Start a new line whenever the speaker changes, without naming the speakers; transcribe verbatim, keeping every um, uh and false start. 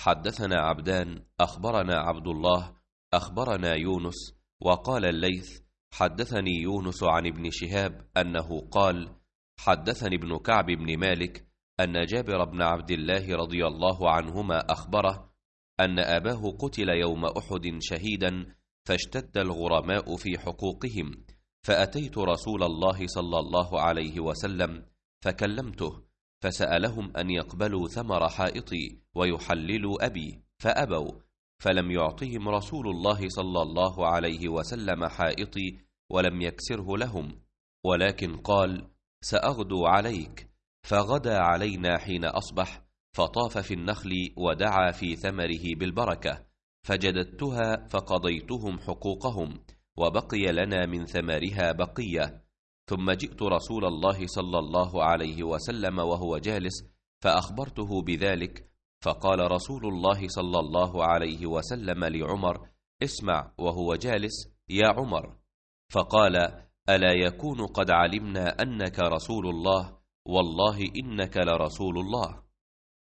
حدثنا عبدان أخبرنا عبد الله أخبرنا يونس. وقال الليث حدثني يونس عن ابن شهاب أنه قال حدثني ابن كعب بن مالك أن جابر بن عبد الله رضي الله عنهما أخبره أن أباه قتل يوم أحد شهيدا، فاشتد الغرماء في حقوقهم، فأتيت رسول الله صلى الله عليه وسلم فكلمته، فسألهم أن يقبلوا ثمر حائطي ويحللوا أبي، فأبوا، فلم يعطهم رسول الله صلى الله عليه وسلم حائطي ولم يكسره لهم، ولكن قال سأغدو عليك، فغدا علينا حين أصبح، فطاف في النخل ودعا في ثمره بالبركة، فجددتها فقضيتهم حقوقهم، وبقي لنا من ثمرها بقية. ثم جئت رسول الله صلى الله عليه وسلم وهو جالس فأخبرته بذلك، فقال رسول الله صلى الله عليه وسلم لعمر اسمع وهو جالس يا عمر، فقال ألا يكون قد علمنا أنك رسول الله؟ والله إنك لرسول الله.